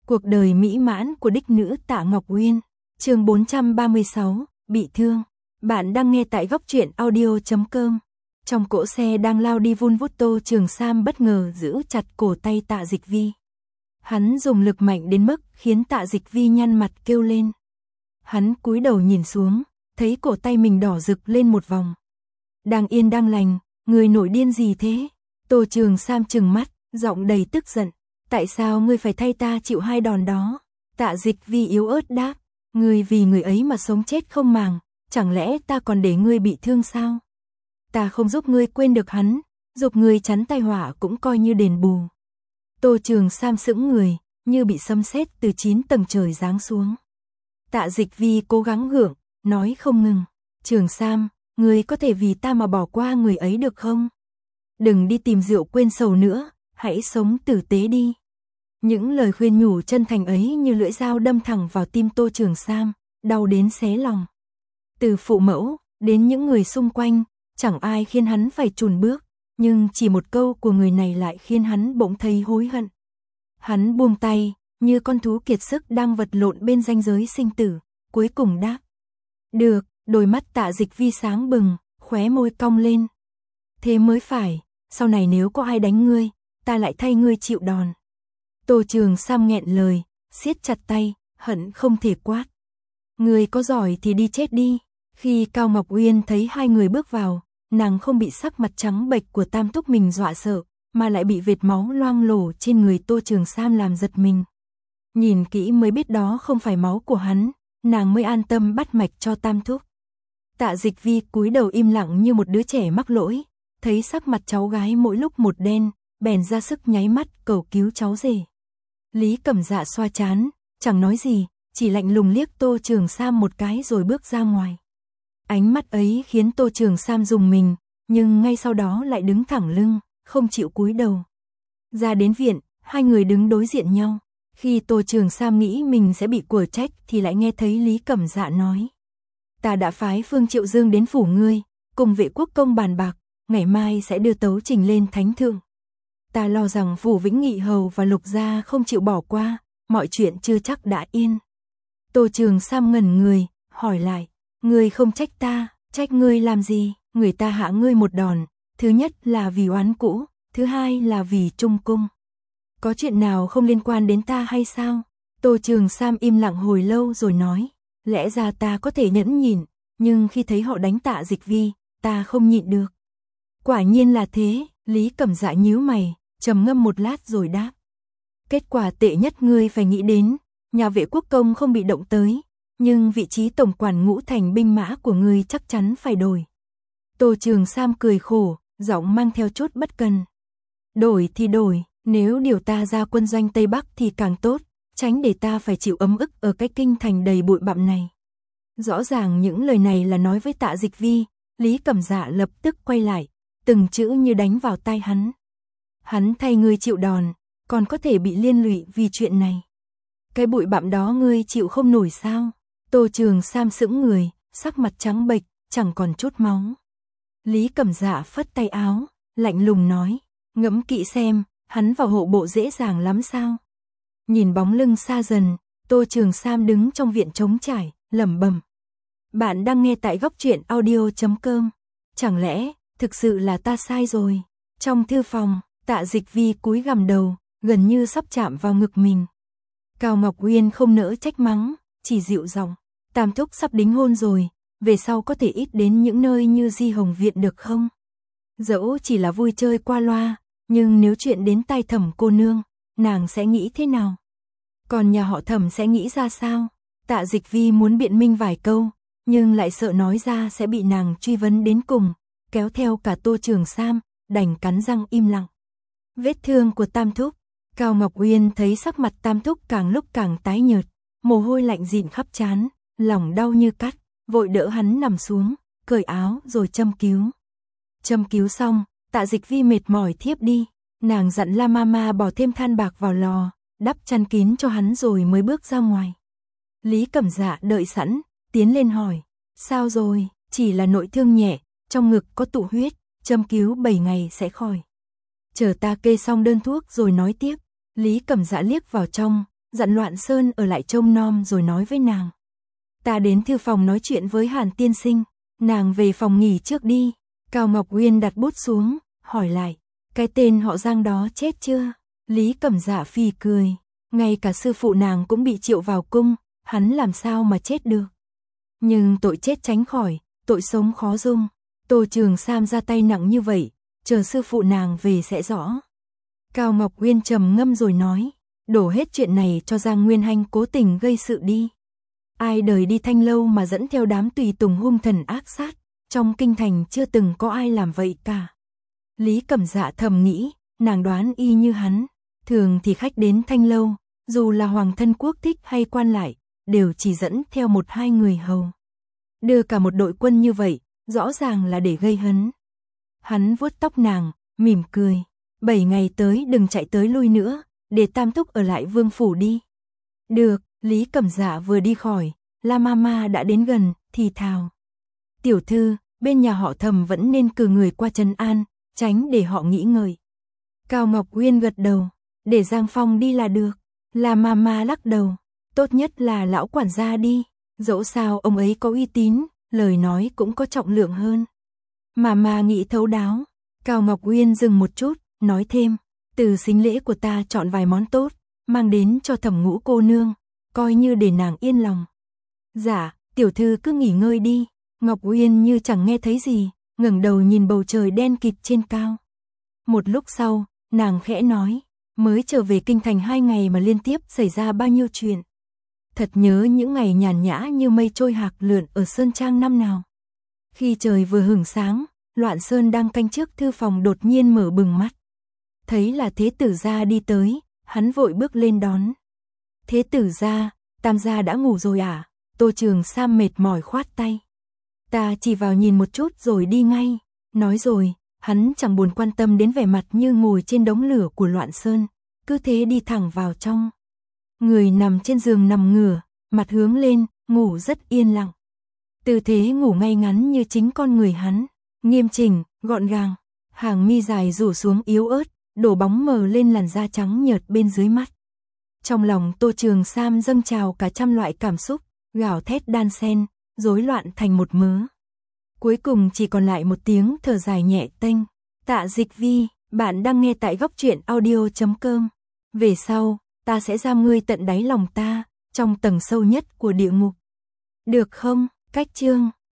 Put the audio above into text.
Cuộc đời mỹ mãn của đích nữ Tạ Ngọc Uyên. Chương 436, bị thương. Bạn đang nghe tại góc truyện audio.com. Trong cỗ xe đang lao đi vun vút, Tô Trường Sam bất ngờ giữ chặt cổ tay Tạ Dịch Vi. Hắn dùng lực mạnh đến mức khiến Tạ Dịch Vi nhăn mặt kêu lên. Hắn cúi đầu nhìn xuống, thấy cổ tay mình đỏ rực lên một vòng. Đang yên đang lành, người nổi điên gì thế? Tô Trường Sam trừng mắt, giọng đầy tức giận. Tại sao ngươi phải thay ta chịu hai đòn đó? Tạ Dịch Vi yếu ớt đáp. Ngươi vì người ấy mà sống chết không màng, chẳng lẽ ta còn để ngươi bị thương sao? Ta không giúp ngươi quên được hắn, giúp ngươi chắn tai họa cũng coi như đền bù. Tô Trường Sam sững người, như bị sấm sét từ 9 tầng trời giáng xuống. Tạ Dịch Vi cố gắng gượng, nói không ngừng. Trường Sam, ngươi có thể vì ta mà bỏ qua người ấy được không? Đừng đi tìm rượu quên sầu nữa, hãy sống tử tế đi. Những lời khuyên nhủ chân thành ấy như lưỡi dao đâm thẳng vào tim Tô Trường Sam, đau đến xé lòng. Từ phụ mẫu, đến những người xung quanh, chẳng ai khiến hắn phải chùn bước, nhưng chỉ một câu của người này lại khiến hắn bỗng thấy hối hận. Hắn buông tay, như con thú kiệt sức đang vật lộn bên ranh giới sinh tử, cuối cùng đáp. Được, đôi mắt Tạ Dịch Vi sáng bừng, khóe môi cong lên. Thế mới phải, sau này nếu có ai đánh ngươi, ta lại thay ngươi chịu đòn. Tô Trường Sam nghẹn lời, siết chặt tay, hận không thể quát. Ngươi có giỏi thì đi chết đi. Khi Cao Ngọc Uyên thấy hai người bước vào, nàng không bị sắc mặt trắng bệch của Tam Thúc mình dọa sợ, mà lại bị vệt máu loang lổ trên người Tô Trường Sam làm giật mình. Nhìn kỹ mới biết đó không phải máu của hắn, nàng mới an tâm bắt mạch cho Tam Thúc. Tạ Dịch Vi cúi đầu im lặng như một đứa trẻ mắc lỗi, thấy sắc mặt cháu gái mỗi lúc một đen, bèn ra sức nháy mắt cầu cứu cháu rể. Lý Cẩm Dạ xoa trán, chẳng nói gì, chỉ lạnh lùng liếc Tô Trường Sam một cái rồi bước ra ngoài. Ánh mắt ấy khiến Tô Trường Sam rùng mình, nhưng ngay sau đó lại đứng thẳng lưng, không chịu cúi đầu. Ra đến viện, hai người đứng đối diện nhau. Khi Tô Trường Sam nghĩ mình sẽ bị quở trách thì lại nghe thấy Lý Cẩm Dạ nói. Ta đã phái Phương Triệu Dương đến phủ ngươi, cùng Vệ Quốc Công bàn bạc, ngày mai sẽ đưa tấu trình lên Thánh Thượng. Ta lo rằng phủ Vĩnh Nghị Hầu và Lục Gia không chịu bỏ qua, mọi chuyện chưa chắc đã yên. Tô Trường Sam ngẩn người, hỏi lại, ngươi không trách ta, trách ngươi làm gì? Người ta hạ ngươi một đòn, thứ nhất là vì oán cũ, thứ hai là vì trung cung. Có chuyện nào không liên quan đến ta hay sao? Tô Trường Sam im lặng hồi lâu rồi nói, lẽ ra ta có thể nhẫn nhịn, nhưng khi thấy họ đánh Tạ Dịch Vi, ta không nhịn được. Quả nhiên là thế, Lý Cẩm Dạ nhíu mày, trầm ngâm một lát rồi đáp. Kết quả tệ nhất ngươi phải nghĩ đến, nhà Vệ Quốc Công không bị động tới, nhưng vị trí tổng quản Ngũ Thành binh mã của ngươi chắc chắn phải đổi. Tô Trường Sam cười khổ, giọng mang theo chút bất cần. Đổi thì đổi, nếu điều ta ra quân doanh Tây Bắc thì càng tốt, tránh để ta phải chịu ấm ức ở cái kinh thành đầy bụi bặm này. Rõ ràng những lời này là nói với Tạ Dịch Vi, Lý Cẩm Dạ lập tức quay lại, từng chữ như đánh vào tai hắn. Hắn thay ngươi chịu đòn, còn có thể bị liên lụy vì chuyện này. Cái bụi bặm đó ngươi chịu không nổi sao? Tô Trường Sam sững người, sắc mặt trắng bệch, chẳng còn chút máu. Lý Cẩm Dạ phất tay áo, lạnh lùng nói, ngẫm kỹ xem, hắn vào hộ bộ dễ dàng lắm sao? Nhìn bóng lưng xa dần, Tô Trường Sam đứng trong viện trống trải, lẩm bẩm. Bạn đang nghe tại góc truyện audio.com. Chẳng lẽ, thực sự là ta sai rồi? Trong thư phòng, Tạ Dịch Vi cúi gằm đầu, gần như sắp chạm vào ngực mình. Cao Ngọc Uyên không nỡ trách mắng, chỉ dịu giọng. Tam Thúc sắp đính hôn rồi, về sau có thể ít đến những nơi như Di Hồng Viện được không? Dẫu chỉ là vui chơi qua loa, nhưng nếu chuyện đến tai Thẩm cô nương, nàng sẽ nghĩ thế nào? Còn nhà họ Thẩm sẽ nghĩ ra sao? Tạ Dịch Vi muốn biện minh vài câu, nhưng lại sợ nói ra sẽ bị nàng truy vấn đến cùng, kéo theo cả Tô Trường Sam, đành cắn răng im lặng. Vết thương của Tam Thúc. Cao Ngọc Uyên thấy sắc mặt Tam Thúc càng lúc càng tái nhợt, mồ hôi lạnh dịn khắp trán, lòng đau như cắt, vội đỡ hắn nằm xuống, cởi áo rồi châm cứu. Châm cứu xong, Tạ Dịch Vi mệt mỏi thiếp đi, nàng dặn La Mama bỏ thêm than bạc vào lò, đắp chăn kín cho hắn rồi mới bước ra ngoài. Lý Cẩm Dạ đợi sẵn, tiến lên hỏi, sao rồi? Chỉ là nội thương nhẹ, trong ngực có tụ huyết, châm cứu 7 ngày sẽ khỏi. Chờ ta kê xong đơn thuốc rồi nói tiếp. Lý Cẩm Dạ liếc vào trong, dặn Loạn Sơn ở lại trông nom rồi nói với nàng. Ta đến thư phòng nói chuyện với Hàn tiên sinh, nàng về phòng nghỉ trước đi. Cao Ngọc Uyên đặt bút xuống, hỏi lại, cái tên họ Giang đó chết chưa? Lý Cẩm Dạ phì cười, ngay cả sư phụ nàng cũng bị triệu vào cung, hắn làm sao mà chết được. Nhưng tội chết tránh khỏi, tội sống khó dung. Tô Trường Sam ra tay nặng như vậy, chờ sư phụ nàng về sẽ rõ. Cao Ngọc Uyên trầm ngâm rồi nói, đổ hết chuyện này cho Giang Nguyên Hanh cố tình gây sự đi. Ai đời đi Thanh Lâu mà dẫn theo đám tùy tùng hung thần ác sát, trong kinh thành chưa từng có ai làm vậy cả. Lý Cẩm Dạ thầm nghĩ, nàng đoán y như hắn, thường thì khách đến Thanh Lâu, dù là hoàng thân quốc thích hay quan lại, đều chỉ dẫn theo 1-2 người hầu. Đưa cả một đội quân như vậy, rõ ràng là để gây hấn. Hắn vuốt tóc nàng, mỉm cười, 7 ngày tới đừng chạy tới lui nữa, để Tam Thúc ở lại vương phủ đi. Được, Lý Cẩm Dạ vừa đi khỏi, La Mama đã đến gần, thì thào. Tiểu thư, bên nhà họ Thẩm vẫn nên cử người qua trấn an, tránh để họ nghĩ ngợi. Cao Ngọc Uyên gật đầu, để Giang Phong đi là được. La Mama lắc đầu, tốt nhất là lão quản gia đi, dẫu sao ông ấy có uy tín, lời nói cũng có trọng lượng hơn. Mama nghĩ thấu đáo. Cao Ngọc Uyên dừng một chút, nói thêm, từ sính lễ của ta chọn vài món tốt, mang đến cho Thẩm Ngũ cô nương, coi như để nàng yên lòng. Dạ, tiểu thư cứ nghỉ ngơi đi. Ngọc Uyên như chẳng nghe thấy gì, ngẩng đầu nhìn bầu trời đen kịt trên cao. Một lúc sau, nàng khẽ nói, mới trở về kinh thành 2 ngày mà liên tiếp xảy ra bao nhiêu chuyện. Thật nhớ những ngày nhàn nhã như mây trôi hạc lượn ở Sơn Trang năm nào. Khi trời vừa hửng sáng, Loạn Sơn đang canh trước thư phòng đột nhiên mở bừng mắt. Thấy là Thế tử gia đi tới, hắn vội bước lên đón. Thế tử gia, Tam gia đã ngủ rồi à? Tô Trường Sam mệt mỏi khoát tay. Ta chỉ vào nhìn một chút rồi đi ngay. Nói rồi, hắn chẳng buồn quan tâm đến vẻ mặt như ngồi trên đống lửa của Loạn Sơn, cứ thế đi thẳng vào trong. Người nằm trên giường nằm ngửa, mặt hướng lên, ngủ rất yên lặng. Tư thế ngủ ngay ngắn như chính con người hắn, nghiêm chỉnh, gọn gàng, hàng mi dài rủ xuống yếu ớt, đổ bóng mờ lên làn da trắng nhợt bên dưới mắt. Trong lòng Tô Trường Sam dâng trào cả trăm loại cảm xúc, gào thét đan xen, rối loạn thành một mớ. Cuối cùng chỉ còn lại một tiếng thở dài nhẹ tênh. Tạ Dịch Vi, bạn đang nghe tại góc truyện audio.com. Về sau, ta sẽ giam ngươi tận đáy lòng ta, trong tầng sâu nhất của địa ngục. Được không? Cách chương